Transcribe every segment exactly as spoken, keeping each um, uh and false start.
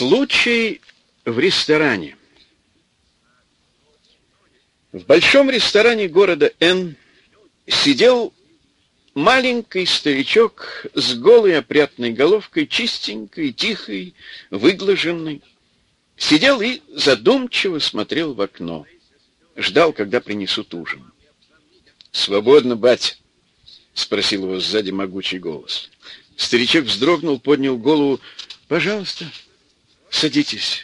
Случай в ресторане. В большом ресторане города Н сидел маленький старичок с голой опрятной головкой, чистенькой, тихой, выглаженной. Сидел и задумчиво смотрел в окно. Ждал, когда принесут ужин. «Свободно, батя?» — спросил его сзади могучий голос. Старичок вздрогнул, поднял голову. «Пожалуйста, садитесь».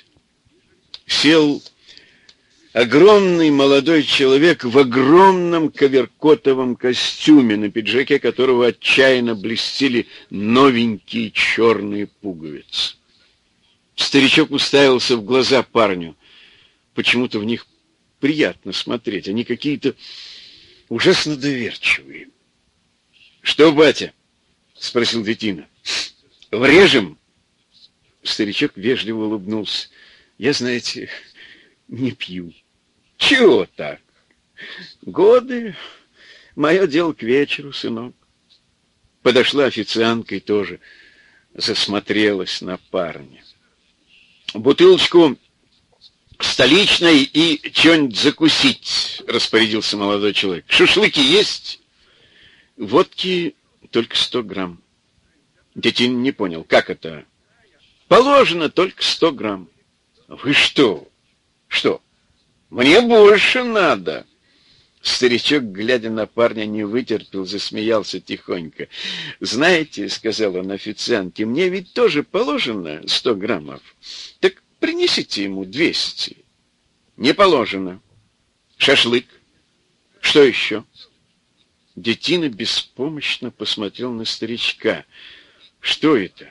Сел огромный молодой человек в огромном коверкотовом костюме, на пиджаке которого отчаянно блестели новенькие черные пуговицы. Старичок уставился в глаза парню. Почему-то в них приятно смотреть. Они какие-то ужасно доверчивые. «Что, батя?» — спросил детина. «Врежем?» Старичок вежливо улыбнулся. «Я, знаете, не пью». «Чего так?» «Годы. Мое дело к вечеру, сынок». Подошла официантка и тоже засмотрелась на парня. «Бутылочку столичной и что-нибудь закусить», — распорядился молодой человек. «Шашлыки есть?» «Водки только сто грамм». Детин не понял, как это? «Положено только сто грамм». «Вы что? Что? Мне больше надо». Старичок, глядя на парня, не вытерпел, засмеялся тихонько. «Знаете, — сказал он официантке, — мне ведь тоже положено сто граммов. Так принесите ему двести». «Не положено». «Шашлык. Что еще?» Детина беспомощно посмотрел на старичка. «Что это?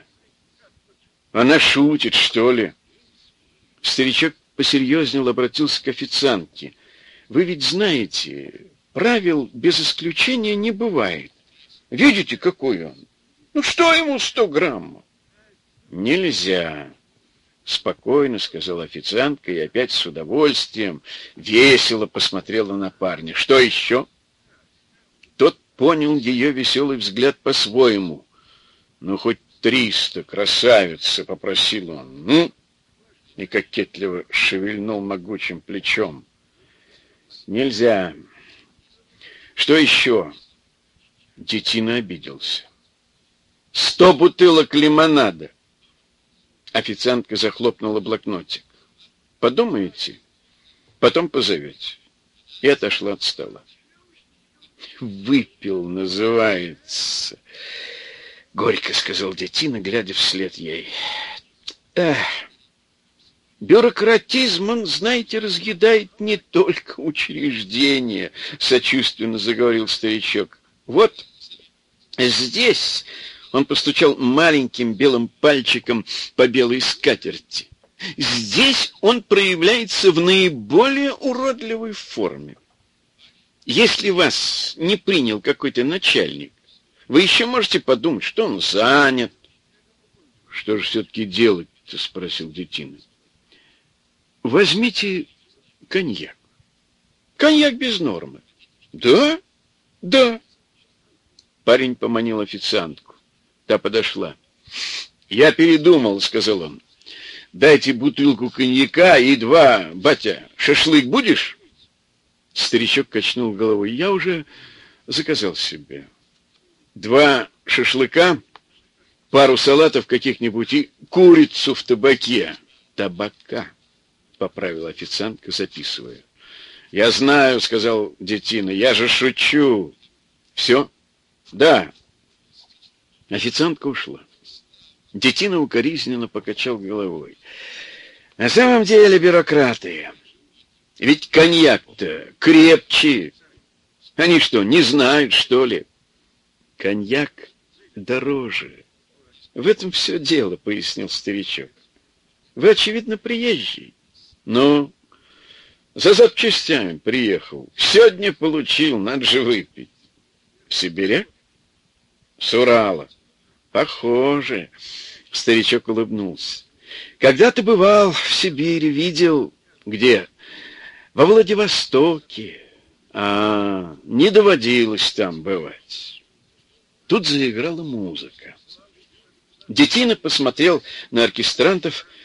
Она шутит, что ли?» Старичок посерьезнел, обратился к официантке. «Вы ведь знаете, правил без исключения не бывает. Видите, какой он? Ну что ему сто граммов?» «Нельзя», — спокойно сказала официантка и опять с удовольствием весело посмотрела на парня. «Что еще?» Тот понял ее веселый взгляд по-своему. «Ну, хоть триста, красавица!» — попросил он. «Ну?» И кокетливо шевельнул могучим плечом. «Нельзя. Что еще?» Детина обиделся. «Сто бутылок лимонада!» Официантка захлопнула блокнотик. «Подумаете, потом позовете». И отошла от стола. «Выпил, называется», — горько сказал детина, глядя вслед ей. «Эх, бюрократизм, он, знаете, разъедает не только учреждения», — сочувственно заговорил старичок. «Вот здесь», — он постучал маленьким белым пальчиком по белой скатерти, «здесь он проявляется в наиболее уродливой форме. Если вас не принял какой-то начальник, вы еще можете подумать, что он занят». «Что же все-таки делать-то?» — спросил детина. «Возьмите коньяк». «Коньяк без нормы». «Да? Да». Парень поманил официантку. Та подошла. «Я передумал», — сказал он. «Дайте бутылку коньяка и два, батя, шашлык будешь?» Старичок качнул головой. «Я уже заказал себе. Два шашлыка, пару салатов каких-нибудь и курицу в табаке». «Табака», — поправила официантка, записывая. «Я знаю», — сказал детина, — «я же шучу». «Все?» «Да». Официантка ушла. Детина укоризненно покачал головой. «На самом деле бюрократы. Ведь коньяк-то крепче. Они что, не знают, что ли?» «Коньяк дороже. В этом все дело», — пояснил старичок. «Вы, очевидно, приезжий». «Ну, за запчастями приехал. Сегодня получил, надо же выпить». «Сибиряк?» «С Урала». «Похоже», — старичок улыбнулся. «Когда-то бывал в Сибири, видел». «Где?» «Во Владивостоке». «А, не доводилось там бывать». Тут заиграла музыка. Детина посмотрел на оркестрантов.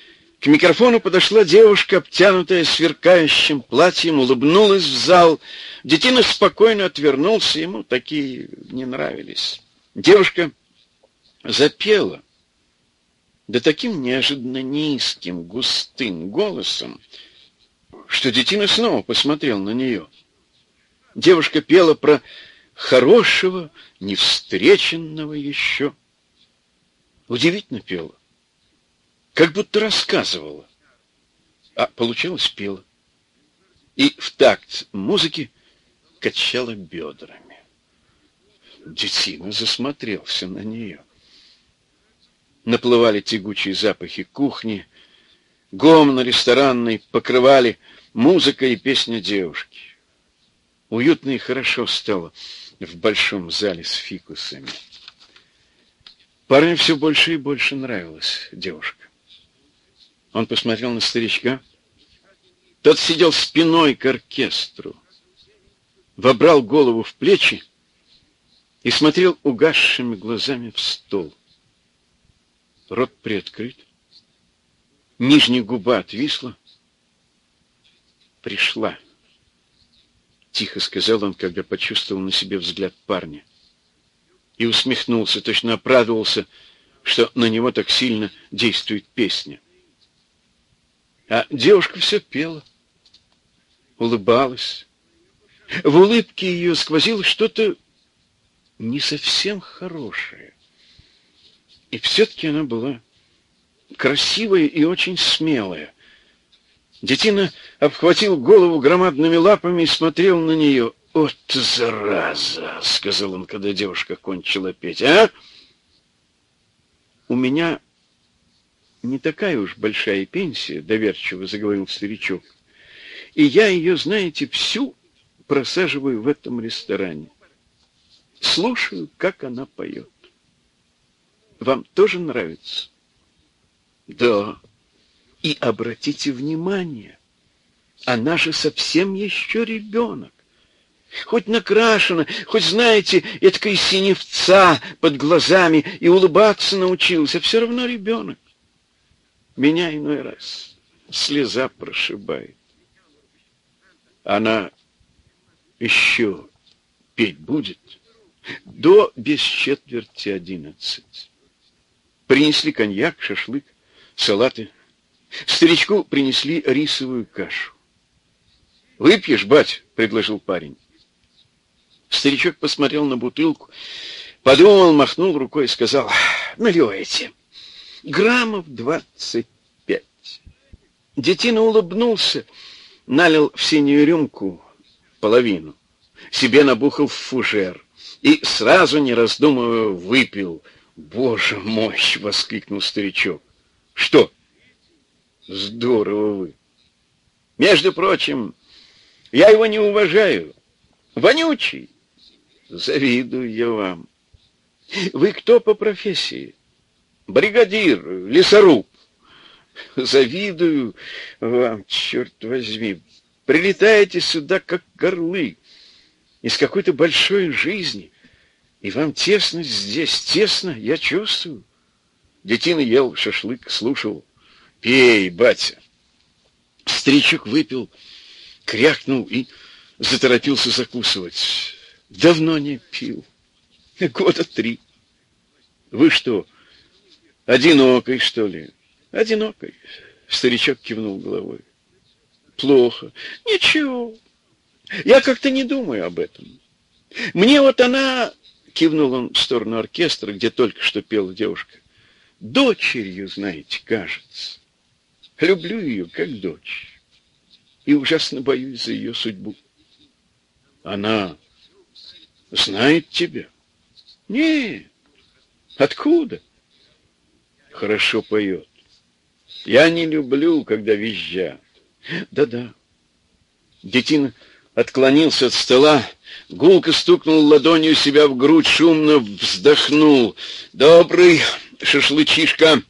К микрофону подошла девушка, обтянутая сверкающим платьем, улыбнулась в зал. Детина спокойно отвернулся, ему такие не нравились. Девушка запела, да таким неожиданно низким, густым голосом, что Детина снова посмотрел на нее. Девушка пела про хорошего, невстреченного еще. Удивительно пела. Как будто рассказывала, а получалось пела. И в такт музыки качала бедрами. Детина засмотрелся на нее. Наплывали тягучие запахи кухни, гомон ресторанный покрывали музыка и песня девушки. Уютно и хорошо стало в большом зале с фикусами. Парню все больше и больше нравилась девушка. Он посмотрел на старичка. Тот сидел спиной к оркестру, вобрал голову в плечи и смотрел угасшими глазами в стол. Рот приоткрыт, нижняя губа отвисла. «Пришла», — тихо сказал он, когда почувствовал на себе взгляд парня. И усмехнулся, точно обрадовался, что на него так сильно действует песня. А девушка все пела, улыбалась. В улыбке ее сквозило что-то не совсем хорошее. И все-таки она была красивая и очень смелая. Детина обхватил голову громадными лапами и смотрел на нее. «Вот зараза!» — сказал он, когда девушка кончила петь. «А? У меня не такая уж большая пенсия», — доверчиво заговорил старичок. «И я ее, знаете, всю просаживаю в этом ресторане. Слушаю, как она поет. Вам тоже нравится?» «Да. И обратите внимание, она же совсем еще ребенок. Хоть накрашена, хоть, знаете, эткая синевца под глазами и улыбаться научился, все равно ребенок. Меня иной раз слеза прошибает. Она еще петь будет до без четверти одиннадцать. Принесли коньяк, шашлык, салаты. Старичку принесли рисовую кашу. «Выпьешь, бать?» — предложил парень. Старичок посмотрел на бутылку, подумал, махнул рукой и сказал: «Наливайте. Граммов двадцать пять». Детина улыбнулся, налил в синюю рюмку половину, себе набухал в фужер и сразу, не раздумывая, выпил. «Боже мой!» — воскликнул старичок. «Что? Здорово вы! Между прочим, я его не уважаю. Вонючий. Завидую я вам. Вы кто по профессии? Бригадир, лесоруб. Завидую вам, черт возьми. Прилетаете сюда, как горлы, из какой-то большой жизни. И вам тесно здесь, тесно, я чувствую». Детина ел шашлык, слушал. «Пей, батя». Старичок выпил, крякнул и заторопился закусывать. «Давно не пил. Года три». «Вы что, одинокой, что ли?» «Одинокой». Старичок кивнул головой. «Плохо». «Ничего. Я как-то не думаю об этом. Мне вот она...» Кивнул он в сторону оркестра, где только что пела девушка. «Дочерью, знаете, кажется. Люблю ее, как дочь. И ужасно боюсь за ее судьбу». «Она знает тебя?» «Нет. Откуда?» «Хорошо поет. Я не люблю, когда визжат». «Да-да». Детина отклонился от стола, гулко стукнул ладонью себя в грудь, шумно вздохнул. «Добрый шашлычишка,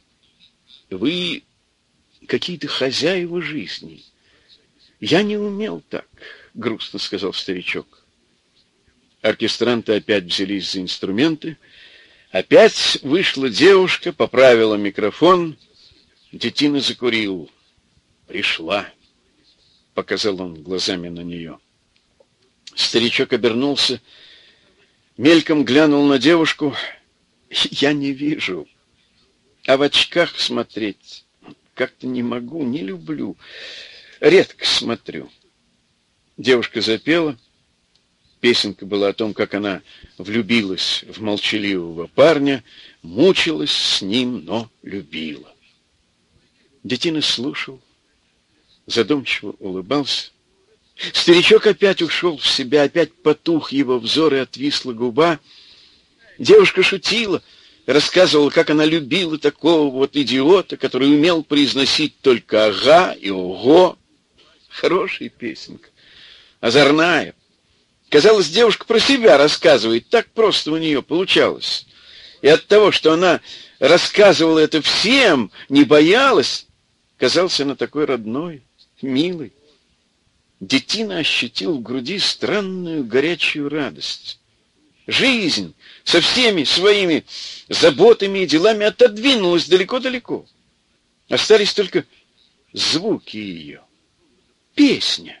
вы какие-то хозяева жизни. Я не умел так», — грустно сказал старичок. Оркестранты опять взялись за инструменты. Опять вышла девушка, поправила микрофон. Детина закурил. «Пришла», — показал он глазами на нее. Старичок обернулся, мельком глянул на девушку. «Я не вижу, а в очках смотреть как-то не могу, не люблю, редко смотрю». Девушка запела. Песенка была о том, как она влюбилась в молчаливого парня, мучилась с ним, но любила. Детина слушал, задумчиво улыбался. Старичок опять ушел в себя, опять потух его взор и отвисла губа. Девушка шутила, рассказывала, как она любила такого вот идиота, который умел произносить только «ага» и «ого». Хорошая песенка, озорная. Казалось, девушка про себя рассказывает, так просто у нее получалось. И от того, что она рассказывала это всем, не боялась, казалась она такой родной, милой. Детина ощутил в груди странную горячую радость. Жизнь со всеми своими заботами и делами отодвинулась далеко-далеко. Остались только звуки ее. Песня.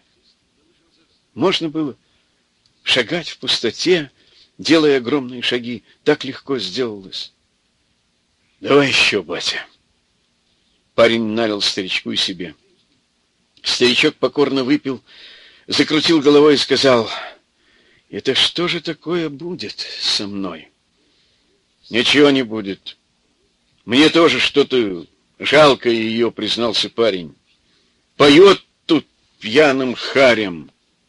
Можно было шагать в пустоте, делая огромные шаги. Так легко сделалось. «Давай еще, батя». Парень налил старичку и себе. Старичок покорно выпил, закрутил головой и сказал: «Это что же такое будет со мной?» «Ничего не будет. Мне тоже что-то жалко ее», — признался парень. «Поет тут пьяным харем».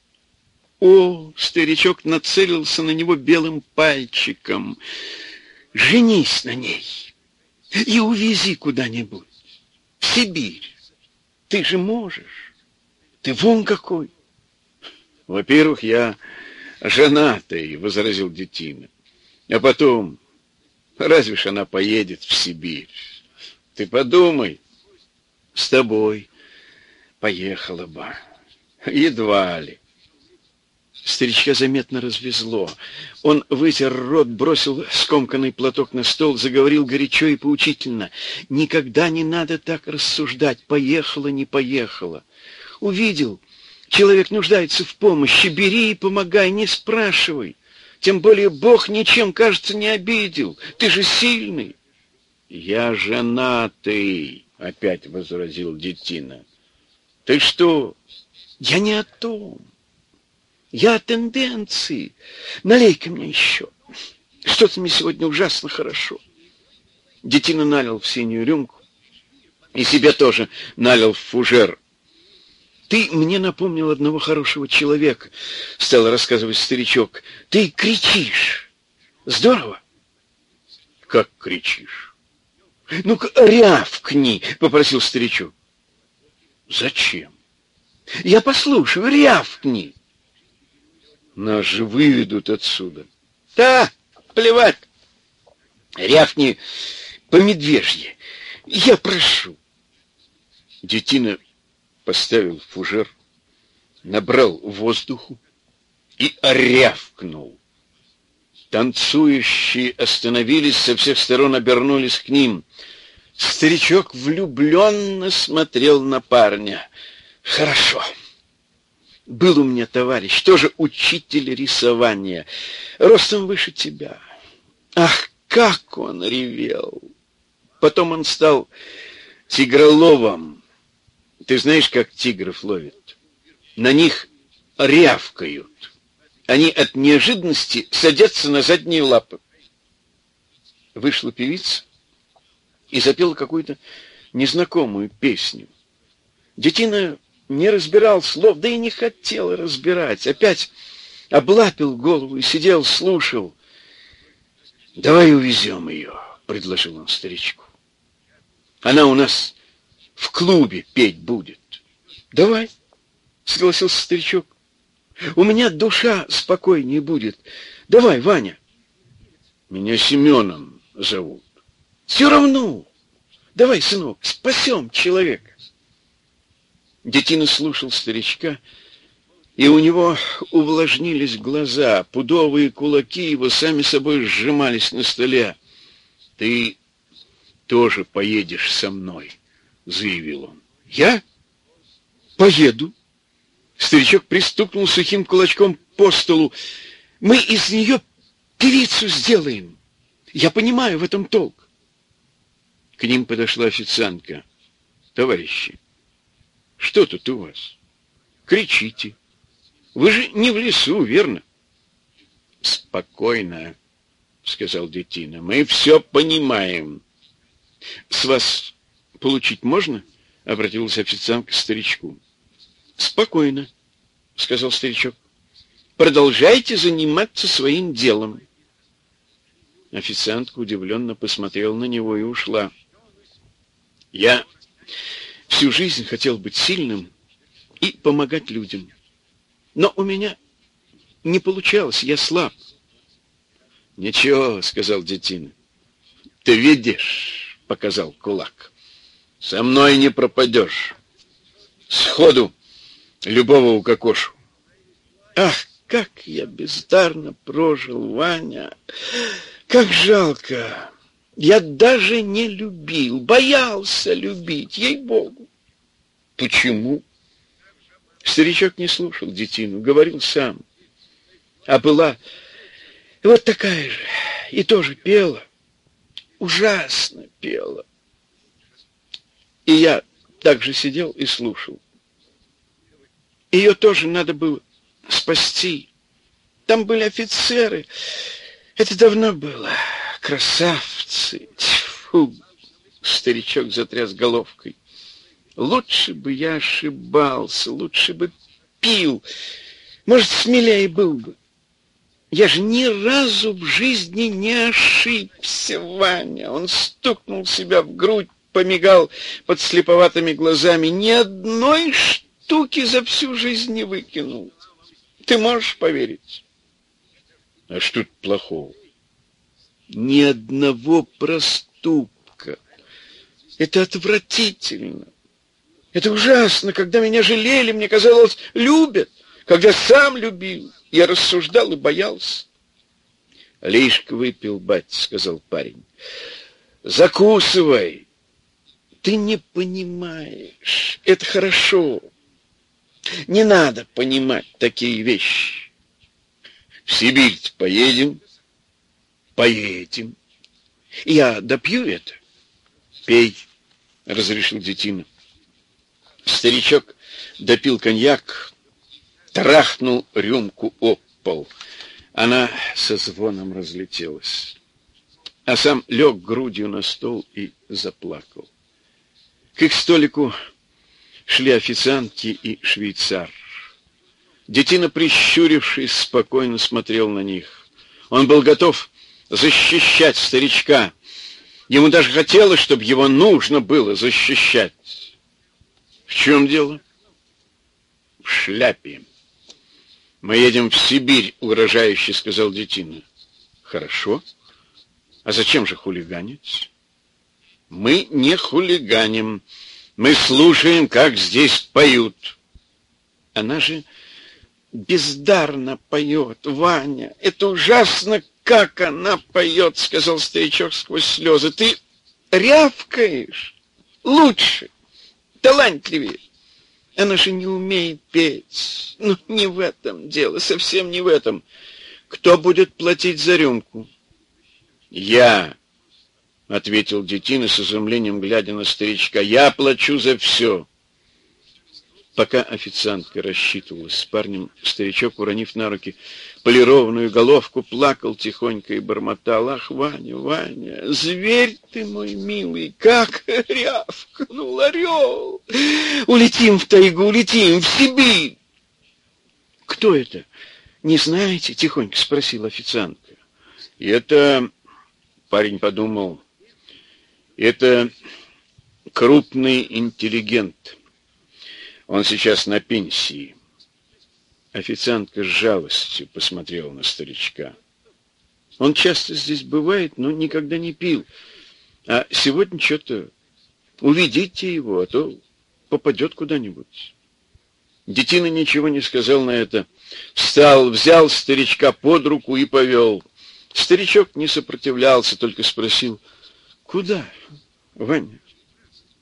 О, старичок нацелился на него белым пальчиком. «Женись на ней и увези куда-нибудь, в Сибирь. Ты же можешь. Ты вон какой». «Во-первых, я женатый», — возразил детина. «А потом, разве ж она поедет в Сибирь? Ты подумай, с тобой поехала бы. Едва ли». Старичка заметно развезло. Он вытер рот, бросил скомканный платок на стол, заговорил горячо и поучительно. «Никогда не надо так рассуждать, поехала, не поехала. Увидел, человек нуждается в помощи, бери и помогай, не спрашивай. Тем более Бог ничем, кажется, не обидел. Ты же сильный». «Я женатый», — опять возразил детина. «Ты что?» «Я не о том. Я о тенденции. Налей-ка мне еще. Что-то мне сегодня ужасно хорошо». Детина налил в синюю рюмку и себе тоже налил в фужер. «Ты мне напомнил одного хорошего человека», — стал рассказывать старичок. «Ты кричишь. Здорово». «Как кричишь?» «Ну-ка, рявкни», — попросил старичок. «Зачем?» «Я послушаю, рявкни». «Нас же выведут отсюда». «Да, плевать. Рявкни по медвежье. Я прошу». Детина поставил фужер, набрал воздуху и рявкнул. Танцующие остановились, со всех сторон обернулись к ним. Старичок влюбленно смотрел на парня. «Хорошо. Был у меня товарищ, тоже учитель рисования, ростом выше тебя. Ах, как он ревел! Потом он стал тигроловом. Ты знаешь, как тигров ловят? На них рявкают. Они от неожиданности садятся на задние лапы». Вышла певица и запела какую-то незнакомую песню. Детина не разбирал слов, да и не хотел разбирать. Опять облапил голову и сидел, слушал. «Давай увезем ее», — предложил он старичку. «Она у нас в клубе петь будет». «Давай», — согласился старичок. «У меня душа спокойнее будет. Давай, Ваня». «Меня Семеном зовут». «Все равно. Давай, сынок, спасем человека». Детина слушал старичка, и у него увлажнились глаза, пудовые кулаки его сами собой сжимались на столе. «Ты тоже поедешь со мной», заявил он. Я поеду. Старичок пристукнул сухим кулачком по столу. Мы из нее певицу сделаем. Я понимаю в этом толк. К ним подошла официантка. Товарищи, что тут у вас? Кричите. Вы же не в лесу, верно? Спокойно, сказал Детина. Мы все понимаем. С вас получить можно? Обратилась официантка к старичку. Спокойно, сказал старичок. Продолжайте заниматься своим делом. Официантка удивленно посмотрела на него и ушла. Я всю жизнь хотел быть сильным и помогать людям. Но у меня не получалось, я слаб. Ничего, сказал Детина. Ты видишь, показал кулак. Со мной не пропадешь. Сходу любого укокошу. Ах, как я бездарно прожил, Ваня. Как жалко. Я даже не любил, боялся любить, ей-богу. Почему? Старичок не слушал Детину, говорил сам. А была вот такая же, и тоже пела, ужасно пела. И я также сидел и слушал. Ее тоже надо было спасти. Там были офицеры. Это давно было. Красавцы. Тьфу. Старичок затряс головкой. Лучше бы я ошибался, лучше бы пил. Может, смелее был бы. Я же ни разу в жизни не ошибся, Ваня. Он стукнул себя в грудь, помигал под слеповатыми глазами. Ни одной штуки за всю жизнь не выкинул. Ты можешь поверить? А что тут плохого? Ни одного проступка. Это отвратительно. Это ужасно. Когда меня жалели, мне казалось, любят. Когда сам любил, я рассуждал и боялся. Лишка выпил, батя, сказал парень. Закусывай. Ты не понимаешь. Это хорошо. Не надо понимать такие вещи. В Сибирь поедем? Поедем. Я допью это? Пей, разрешил Детина. Старичок допил коньяк, трахнул рюмку об пол. Она со звоном разлетелась. А сам лег грудью на стол и заплакал. К их столику шли официантки и швейцар. Детина, прищурившись, спокойно смотрел на них. Он был готов защищать старичка. Ему даже хотелось, чтобы его нужно было защищать. В чем дело? В шляпе. Мы едем в Сибирь, угрожающе сказал Детина. Хорошо. А зачем же хулиганить? Мы не хулиганим. Мы слушаем, как здесь поют. Она же бездарно поет, Ваня. Это ужасно, как она поет, сказал старичок сквозь слезы. Ты рявкаешь лучше, талантливее. Она же не умеет петь. Ну, не в этом дело, совсем не в этом. Кто будет платить за рюмку? Я, ответил Детина с изумлением, глядя на старичка. Я плачу за все. Пока официантка рассчитывалась с парнем, старичок, уронив на руки полированную головку, плакал тихонько и бормотал. Ах, Ваня, Ваня, зверь ты мой милый, как рявкнул орел. Улетим в тайгу, улетим в Сибирь. Кто это? Не знаете? Тихонько спросила официантка. И это, парень подумал, это крупный интеллигент. Он сейчас на пенсии. Официантка с жалостью посмотрела на старичка. Он часто здесь бывает, но никогда не пил. А сегодня что-то уведите его, а то попадет куда-нибудь. Детина ничего не сказал на это. Встал, взял старичка под руку и повел. Старичок не сопротивлялся, только спросил: куда, Ваня?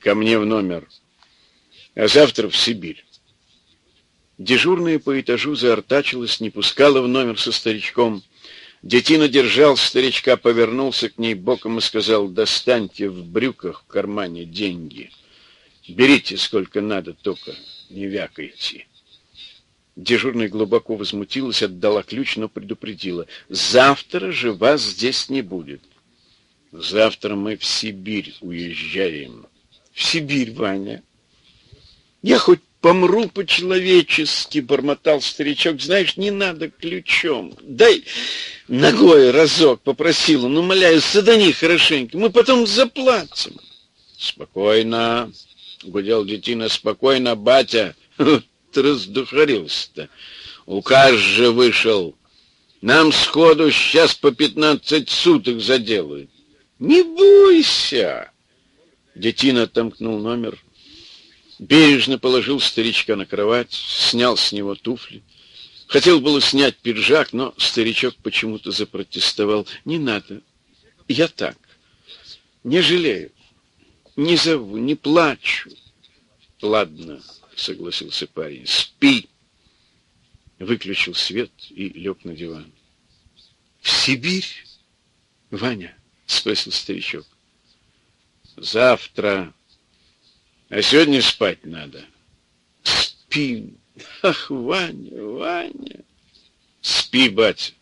ко мне в номер, а завтра в Сибирь. Дежурная по этажу заортачилась, не пускала в номер со старичком. Детина держал старичка, повернулся к ней боком и сказал: достаньте в брюках в кармане деньги. Берите сколько надо, только не вякайте. Дежурная глубоко возмутилась, отдала ключ, но предупредила: завтра же вас здесь не будет. Завтра мы в Сибирь уезжаем. В Сибирь, Ваня? Я хоть помру по-человечески, бормотал старичок. Знаешь, не надо ключом. Дай ногой разок, попросил он, умоляю, садани хорошенько, мы потом заплатим. Спокойно, гудел детина, спокойно, батя. Ты раздухарился-то. Указ же вышел. Нам сходу сейчас по пятнадцать суток заделают. Не бойся. Детина отомкнул номер, бережно положил старичка на кровать, снял с него туфли. Хотел было снять пиджак, но старичок почему-то запротестовал. Не надо, я так, не жалею, не зову, не плачу. Ладно, согласился парень, спи. Выключил свет и лег на диван. В Сибирь, Ваня? Спросил старичок. Завтра. А сегодня спать надо. Спи. Ах, Ваня, Ваня. Спи, батя.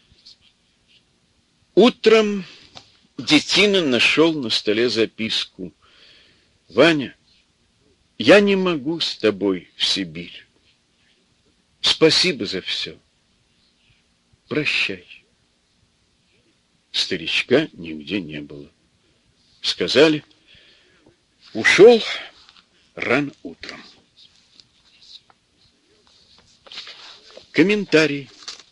Утром детина нашел на столе записку. Ваня, я не могу с тобой в Сибирь. Спасибо за все. Прощай. Старичка нигде не было. Сказали, ушел рано утром. Комментарий.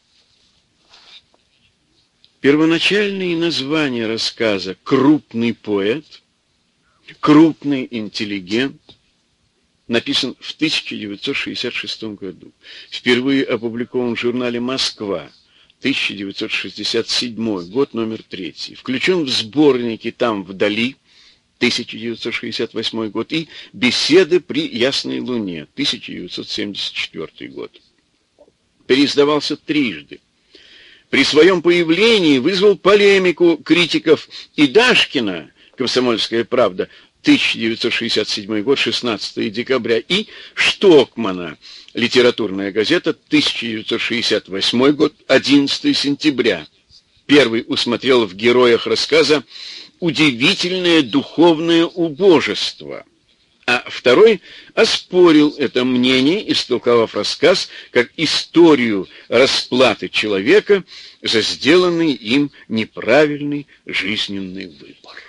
Первоначальные названия рассказа «Крупный поэт», «Крупный интеллигент» написан в тысяча девятьсот шестьдесят шестом году. Впервые опубликован в журнале «Москва», тысяча девятьсот шестьдесят седьмой год, номер третий. Включен в сборники «Там вдали», тысяча девятьсот шестьдесят восьмой год, и «Беседы при ясной луне», тысяча девятьсот семьдесят четвёртый год. Переиздавался трижды. При своем появлении вызвал полемику критиков и Дашкина, «Комсомольская правда», тысяча девятьсот шестьдесят седьмой год, шестнадцатого декабря, и Штокмана, «Литературная газета», тысяча девятьсот шестьдесят восьмой год, одиннадцатого сентября. Первый усмотрел в героях рассказа удивительное духовное убожество, а второй оспорил это мнение, истолковав рассказ как историю расплаты человека за сделанный им неправильный жизненный выбор.